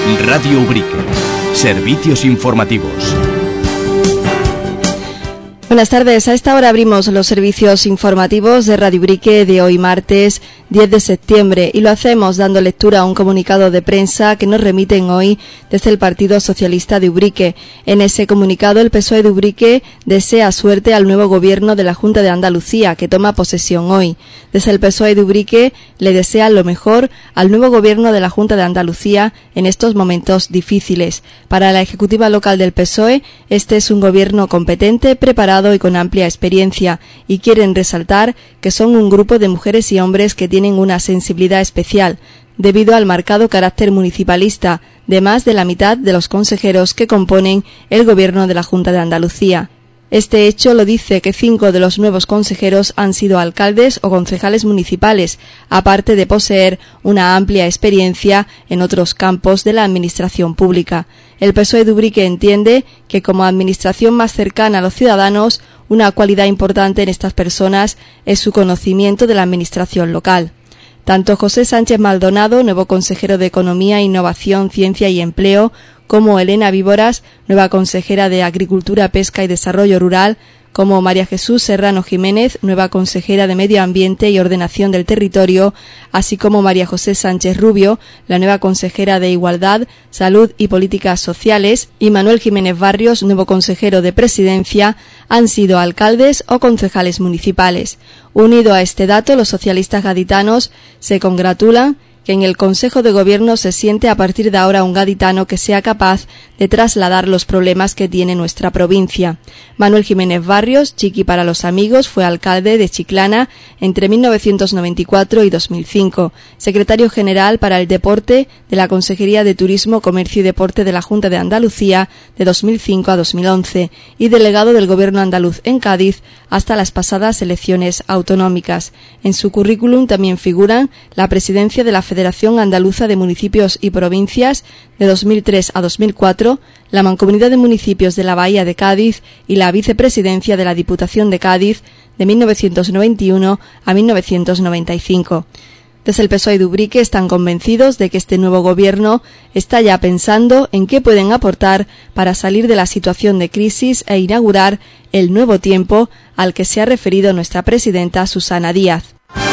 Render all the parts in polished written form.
Radio Ubrique. Servicios informativos. Buenas tardes, a esta hora abrimos los servicios informativos de Radio Ubrique de hoy martes 10 de septiembre y lo hacemos dando lectura a un comunicado de prensa que nos remiten hoy desde el Partido Socialista de Ubrique. En ese comunicado el PSOE de Ubrique desea suerte al nuevo gobierno de la Junta de Andalucía que toma posesión hoy. Desde el PSOE de Ubrique le desean lo mejor al nuevo gobierno de la Junta de Andalucía en estos momentos difíciles. Para la ejecutiva local del PSOE, este es un gobierno competente, preparado y con amplia experiencia, y quieren resaltar que son un grupo de mujeres y hombres que tienen una sensibilidad especial, debido al marcado carácter municipalista de más de la mitad de los consejeros que componen el gobierno de la Junta de Andalucía. Este hecho lo dice que 5 de los nuevos consejeros han sido alcaldes o concejales municipales, aparte de poseer una amplia experiencia en otros campos de la administración pública. El PSOE de Ubrique entiende que como administración más cercana a los ciudadanos, una cualidad importante en estas personas es su conocimiento de la administración local. Tanto José Sánchez Maldonado, nuevo consejero de Economía, Innovación, Ciencia y Empleo, como Elena Víboras, nueva consejera de Agricultura, Pesca y Desarrollo Rural, como María Jesús Serrano Jiménez, nueva consejera de Medio Ambiente y Ordenación del Territorio, así como María José Sánchez Rubio, la nueva consejera de Igualdad, Salud y Políticas Sociales, y Manuel Jiménez Barrios, nuevo consejero de Presidencia, han sido alcaldes o concejales municipales. Unido a este dato, los socialistas gaditanos se congratulan que en el Consejo de Gobierno se siente a partir de ahora un gaditano que sea capaz de trasladar los problemas que tiene nuestra provincia. Manuel Jiménez Barrios, Chiqui para los amigos, fue alcalde de Chiclana entre 1994 y 2005, secretario general para el deporte de la Consejería de Turismo, Comercio y Deporte de la Junta de Andalucía de 2005 a 2011 y delegado del Gobierno andaluz en Cádiz hasta las pasadas elecciones autonómicas. En su currículum también figuran la presidencia de la Federación Andaluza de Municipios y Provincias de 2003 a 2004, la Mancomunidad de Municipios de la Bahía de Cádiz y la vicepresidencia de la Diputación de Cádiz de 1991 a 1995. Desde el PSOE de Ubrique están convencidos de que este nuevo gobierno está ya pensando en qué pueden aportar para salir de la situación de crisis e inaugurar el nuevo tiempo al que se ha referido nuestra presidenta Susana Díaz.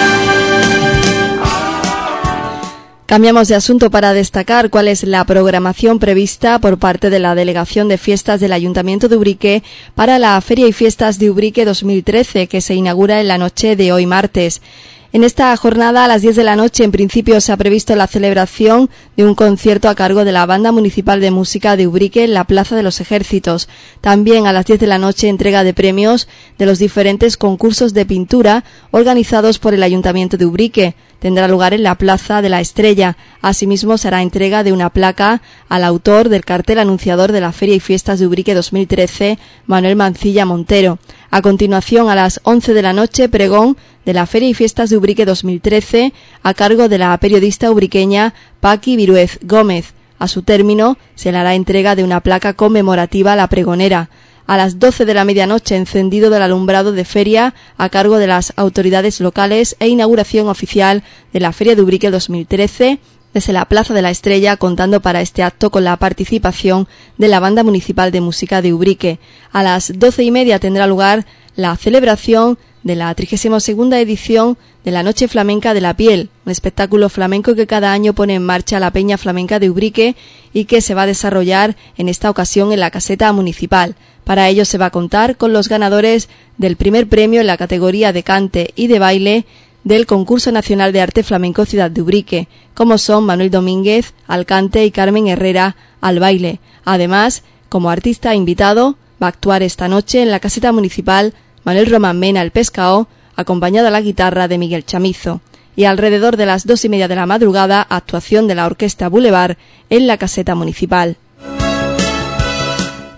Cambiamos de asunto para destacar cuál es la programación prevista por parte de la Delegación de Fiestas del Ayuntamiento de Ubrique para la Feria y Fiestas de Ubrique 2013, que se inaugura en la noche de hoy martes. En esta jornada, a las 10 de la noche, en principio se ha previsto la celebración de un concierto a cargo de la Banda Municipal de Música de Ubrique en la Plaza de los Ejércitos. También a las 10 de la noche, entrega de premios de los diferentes concursos de pintura organizados por el Ayuntamiento de Ubrique. Tendrá lugar en la Plaza de la Estrella. Asimismo, se hará entrega de una placa al autor del cartel anunciador de la Feria y Fiestas de Ubrique 2013, Manuel Mancilla Montero. A continuación, a las 11 de la noche, pregón de la Feria y Fiestas de Ubrique 2013 a cargo de la periodista ubriqueña Paqui Viruez Gómez. A su término, se le hará entrega de una placa conmemorativa a la pregonera. A las 12 de la medianoche, encendido del alumbrado de feria a cargo de las autoridades locales e inauguración oficial de la Feria de Ubrique 2013 desde la Plaza de la Estrella, contando para este acto con la participación de la Banda Municipal de Música de Ubrique. A las 12:30 tendrá lugar la celebración de la 32ª edición de la Noche Flamenca de la Piel, un espectáculo flamenco que cada año pone en marcha la Peña Flamenca de Ubrique y que se va a desarrollar en esta ocasión en la caseta municipal. Para ello se va a contar con los ganadores del primer premio en la categoría de cante y de baile del Concurso Nacional de Arte Flamenco Ciudad de Ubrique, como son Manuel Domínguez al cante y Carmen Herrera al baile. Además, como artista invitado, va a actuar esta noche en la caseta municipal Manuel Román Mena el Pescao, acompañado a la guitarra de Miguel Chamizo. Y alrededor de las 2:30 de la madrugada, actuación de la Orquesta Boulevard en la caseta municipal.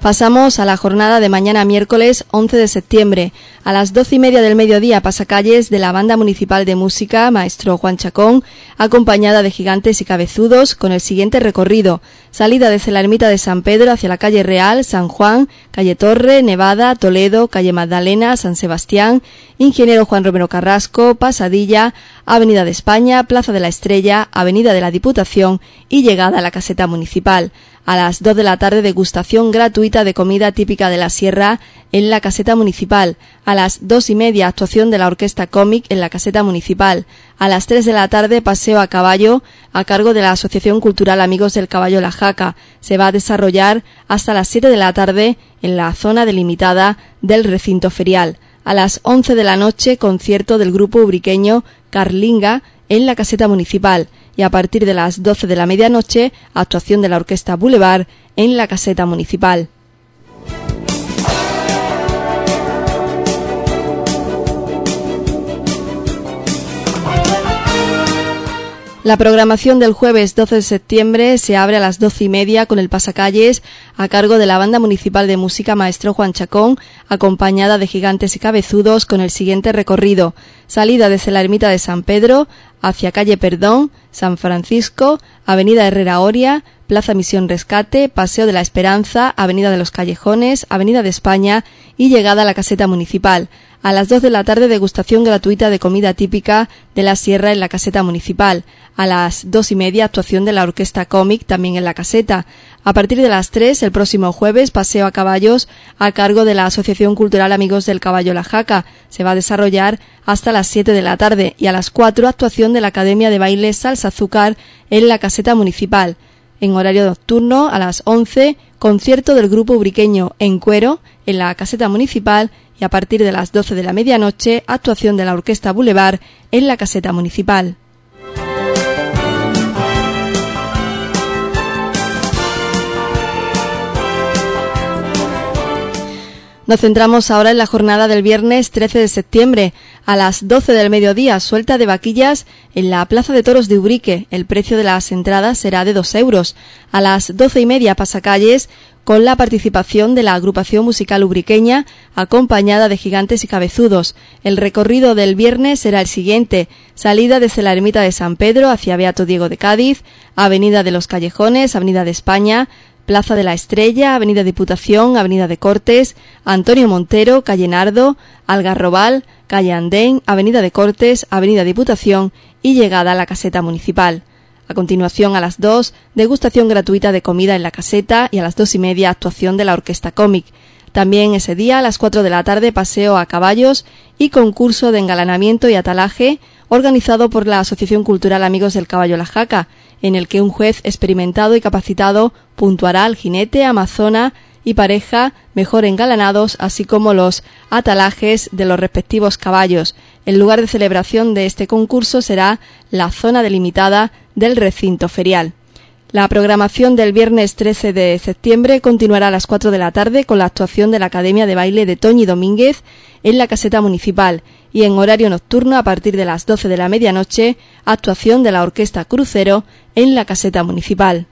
Pasamos a la jornada de mañana miércoles 11 de septiembre. A las 12:30 del mediodía, pasacalles de la Banda Municipal de Música Maestro Juan Chacón, acompañada de Gigantes y Cabezudos, con el siguiente recorrido: salida desde la ermita de San Pedro hacia la calle Real, San Juan, calle Torre, Nevada, Toledo, calle Magdalena, San Sebastián, Ingeniero Juan Romero Carrasco, Pasadilla, Avenida de España, Plaza de la Estrella, Avenida de la Diputación y llegada a la caseta municipal. A las 2 de la tarde, degustación gratuita de comida típica de la Sierra en la caseta municipal. A las 2:30, actuación de la Orquesta Cómic en la caseta municipal. A las 3 de la tarde, paseo a caballo a cargo de la Asociación Cultural Amigos del Caballo La Jaca. Se va a desarrollar hasta las 7 de la tarde en la zona delimitada del recinto ferial. A las 11 de la noche, concierto del grupo ubriqueño Carlinga en la caseta municipal, y a partir de las 12 de la medianoche, actuación de la Orquesta Boulevard en la caseta municipal. La programación del jueves 12 de septiembre se abre a las 12:30 con el pasacalles a cargo de la Banda Municipal de Música Maestro Juan Chacón, acompañada de Gigantes y Cabezudos, con el siguiente recorrido: salida desde la ermita de San Pedro hacia calle Perdón, San Francisco, Avenida Herrera Oria, Plaza Misión Rescate, Paseo de la Esperanza, Avenida de los Callejones, Avenida de España y llegada a la caseta municipal. A las 2 de la tarde, degustación gratuita de comida típica de la Sierra en la caseta municipal. A las 2:30, actuación de la Orquesta Cómic también en la caseta. A partir de las 3, el próximo jueves, paseo a caballos a cargo de la Asociación Cultural Amigos del Caballo La Jaca. Se va a desarrollar hasta las 7 de la tarde. Y a las 4, actuación de la Academia de Baile Salsa Azúcar en la caseta municipal. En horario nocturno, a las 11, concierto del grupo ubriqueño En Cuero en la caseta municipal, y a partir de las 12 de la medianoche, actuación de la Orquesta Boulevard en la caseta municipal. Nos centramos ahora en la jornada del viernes 13 de septiembre. A las 12 del mediodía, suelta de vaquillas en la Plaza de Toros de Ubrique. El precio de las entradas será de 2 euros. A las 12:30, pasacalles con la participación de la agrupación musical ubriqueña, acompañada de Gigantes y Cabezudos. El recorrido del viernes será el siguiente: salida desde la ermita de San Pedro hacia Beato Diego de Cádiz, Avenida de los Callejones, Avenida de España, Plaza de la Estrella, Avenida Diputación, Avenida de Cortes, Antonio Montero, calle Nardo, Algarrobal, calle Andén, Avenida de Cortes, Avenida Diputación y llegada a la caseta municipal. A continuación, a las 2, degustación gratuita de comida en la caseta, y a las 2:30, actuación de la Orquesta Cómic. También ese día, a las 4 de la tarde, paseo a caballos y concurso de engalanamiento y atalaje organizado por la Asociación Cultural Amigos del Caballo La Jaca, en el que un juez experimentado y capacitado puntuará al jinete, amazona y pareja mejor engalanados, así como los atalajes de los respectivos caballos. El lugar de celebración de este concurso será la zona delimitada del recinto ferial. La programación del viernes 13 de septiembre continuará a las 4 de la tarde con la actuación de la Academia de Baile de Toñi Domínguez en la caseta municipal, y en horario nocturno, a partir de las 12 de la medianoche, actuación de la Orquesta Crucero en la caseta municipal.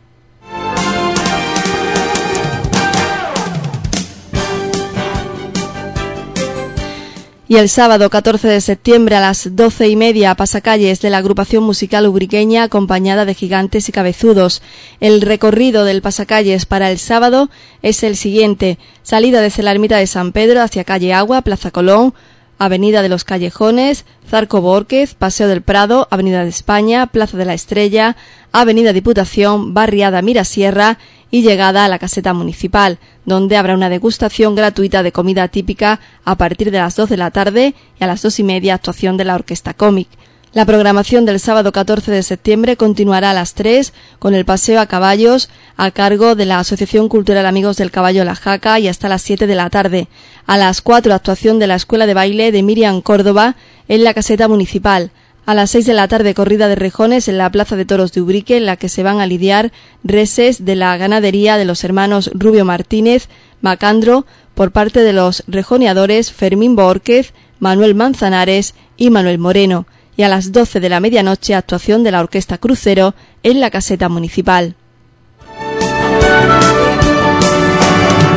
Y el sábado 14 de septiembre a las 12:30, pasacalles de la agrupación musical ubriqueña, acompañada de Gigantes y Cabezudos. El recorrido del pasacalles para el sábado es el siguiente: salida desde la ermita de San Pedro hacia calle Agua, Plaza Colón, Avenida de los Callejones, Zarco Bórquez, Paseo del Prado, Avenida de España, Plaza de la Estrella, Avenida Diputación, Barriada Mirasierra y llegada a la caseta municipal, donde habrá una degustación gratuita de comida típica a partir de las 2 de la tarde, y a las 2:30, actuación de la Orquesta Cómic. La programación del sábado 14 de septiembre continuará a las 3 con el paseo a caballos a cargo de la Asociación Cultural Amigos del Caballo La Jaca, y hasta las 7 de la tarde. A las 4, actuación de la Escuela de Baile de Miriam Córdoba en la caseta municipal. A las 6 de la tarde, corrida de rejones en la Plaza de Toros de Ubrique, en la que se van a lidiar reses de la ganadería de los hermanos Rubio Martínez Macandro por parte de los rejoneadores Fermín Bórquez, Manuel Manzanares y Manuel Moreno. Y a las 12 de la medianoche, actuación de la Orquesta Crucero en la caseta municipal.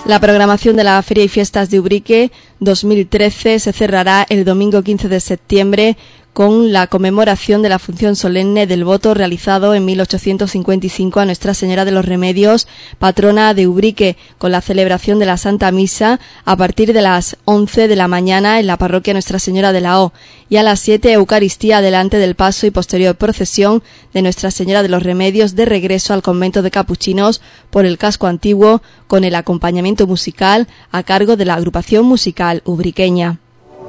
La programación de la Feria y Fiestas de Ubrique 2013 se cerrará el domingo 15 de septiembre con la conmemoración de la función solemne del voto realizado en 1855 a Nuestra Señora de los Remedios, patrona de Ubrique, con la celebración de la Santa Misa a partir de las 11 de la mañana en la parroquia Nuestra Señora de la O, y a las 7 Eucaristía delante del paso y posterior procesión de Nuestra Señora de los Remedios de regreso al convento de capuchinos por el casco antiguo, con el acompañamiento musical a cargo de la agrupación musical ubriqueña.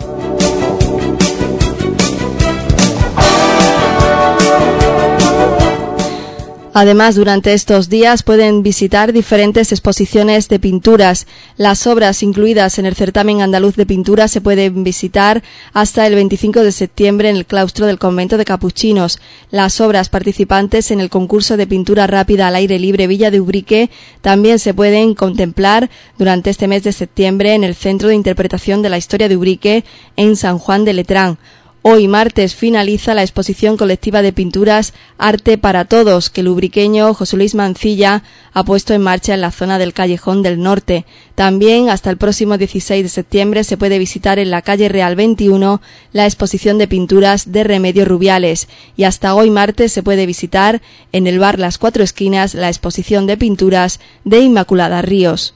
Además, durante estos días pueden visitar diferentes exposiciones de pinturas. Las obras incluidas en el certamen andaluz de pintura se pueden visitar hasta el 25 de septiembre en el claustro del convento de capuchinos. Las obras participantes en el concurso de pintura rápida al aire libre Villa de Ubrique también se pueden contemplar durante este mes de septiembre en el Centro de Interpretación de la Historia de Ubrique en San Juan de Letrán. Hoy martes finaliza la exposición colectiva de pinturas Arte para Todos que el ubriqueño José Luis Mancilla ha puesto en marcha en la zona del Callejón del Norte. También hasta el próximo 16 de septiembre se puede visitar en la calle Real 21 la exposición de pinturas de Remedios Rubiales, y hasta hoy martes se puede visitar en el bar Las Cuatro Esquinas la exposición de pinturas de Inmaculada Ríos.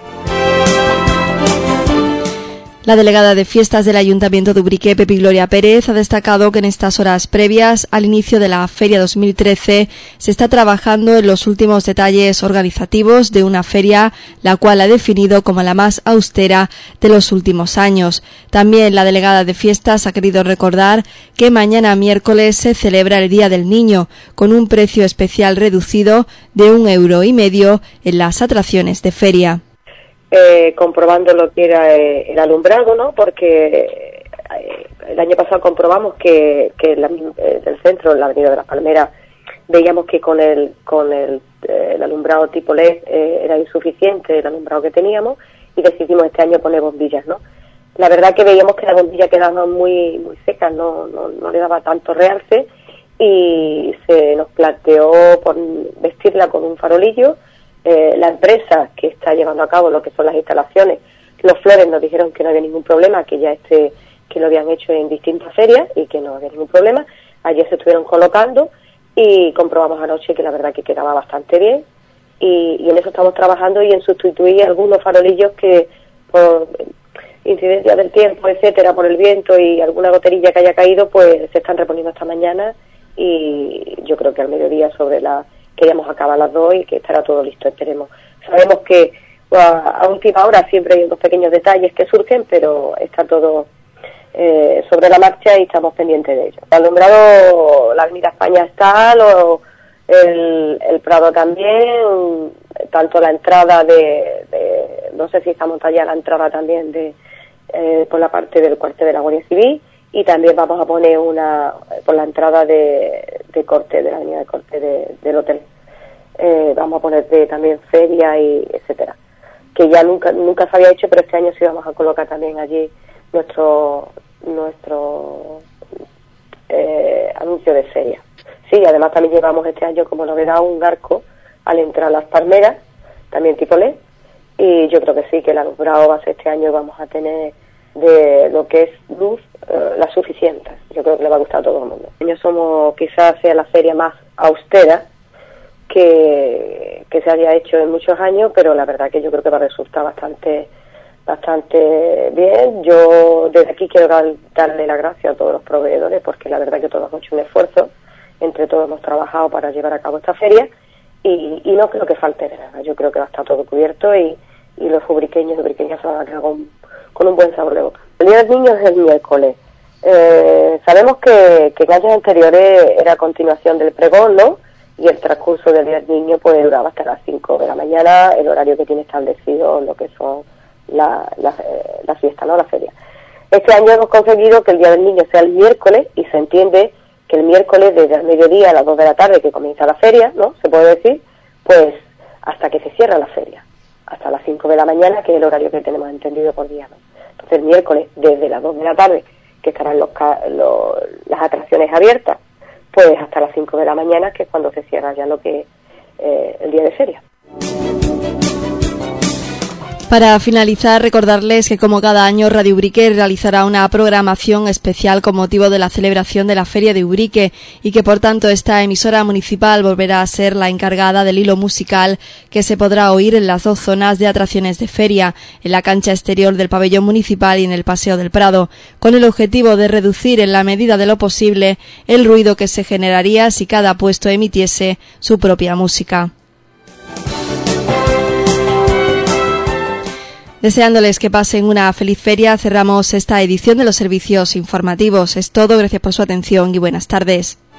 La delegada de Fiestas del Ayuntamiento de Ubrique, Pepi Gloria Pérez, ha destacado que en estas horas previas al inicio de la Feria 2013 se está trabajando en los últimos detalles organizativos de una feria, la cual ha definido como la más austera de los últimos años. También la delegada de Fiestas ha querido recordar que mañana miércoles se celebra el Día del Niño, con un precio especial reducido de €1,50 en las atracciones de feria. Comprobando lo que era el alumbrado, ¿no? Porque el año pasado comprobamos que del centro, en la Avenida de la Palmera, veíamos que con el alumbrado tipo LED era insuficiente el alumbrado que teníamos, y decidimos este año poner bombillas, ¿no? La verdad que veíamos que las bombillas quedaban muy secas, no le daba tanto realce, y se nos planteó vestirla con un farolillo. La empresa que está llevando a cabo lo que son las instalaciones, Los Flores, nos dijeron que no había ningún problema, que que lo habían hecho en distintas ferias y que no había ningún problema. Ayer se estuvieron colocando y comprobamos anoche que la verdad que quedaba bastante bien, y en eso estamos trabajando, y en sustituir algunos farolillos que por incidencia del tiempo, etcétera, por el viento y alguna goterilla que haya caído, pues se están reponiendo esta mañana, y yo creo que al mediodía queríamos acabar las 2 y que estará todo listo, esperemos. Sabemos que a última hora siempre hay unos pequeños detalles que surgen, pero está todo sobre la marcha y estamos pendientes de ello. El alumbrado, la Avenida España está, el Prado también, tanto la entrada no sé si está montada ya la entrada también por la parte del cuartel de la Guardia Civil, y también vamos a poner una por la entrada de Corte, de la avenida de Corte del hotel. Vamos a poner también feria y etcétera, que ya nunca se había hecho, pero este año sí vamos a colocar también allí nuestro anuncio de feria. Sí, además también llevamos este año como novedad un arco al entrar a las palmeras, también tipo LED, y yo creo que sí, que el alumbrado va a ser este año, vamos a tener de lo que es luz la suficiente. Yo creo que le va a gustar a todo el mundo. Quizás sea la feria más austera que se haya hecho en muchos años, pero la verdad que yo creo que va a resultar bastante bien. Yo desde aquí quiero darle las gracias a todos los proveedores, porque la verdad que todos hemos hecho un esfuerzo, entre todos hemos trabajado para llevar a cabo esta feria, y no creo que falte nada. Yo creo que va a estar todo cubierto, y los ubriqueños y ubriqueñas se van a quedar con un buen sabor de boca. El Día del Niño es el miércoles. Sabemos que en años anteriores era continuación del pregón, ¿no? Y el transcurso del Día del Niño pues duraba hasta las 5 de la mañana, el horario que tiene establecido lo que son la fiesta, ¿no? La feria. Este año hemos conseguido que el Día del Niño sea el miércoles, y se entiende que el miércoles desde el mediodía a las 2 de la tarde, que comienza la feria, ¿no? Se puede decir, pues hasta que se cierra la feria, hasta las 5 de la mañana, que es el horario que tenemos entendido por día, ¿no? Entonces el miércoles desde las 2 de la tarde, que estarán las atracciones abiertas, pues hasta las 5 de la mañana, que es cuando se cierra ya lo que el día de feria. Para finalizar, recordarles que como cada año Radio Ubrique realizará una programación especial con motivo de la celebración de la Feria de Ubrique y que por tanto esta emisora municipal volverá a ser la encargada del hilo musical que se podrá oír en las dos zonas de atracciones de feria, en la cancha exterior del pabellón municipal y en el Paseo del Prado, con el objetivo de reducir en la medida de lo posible el ruido que se generaría si cada puesto emitiese su propia música. Deseándoles que pasen una feliz feria, cerramos esta edición de los servicios informativos. Es todo, gracias por su atención y buenas tardes.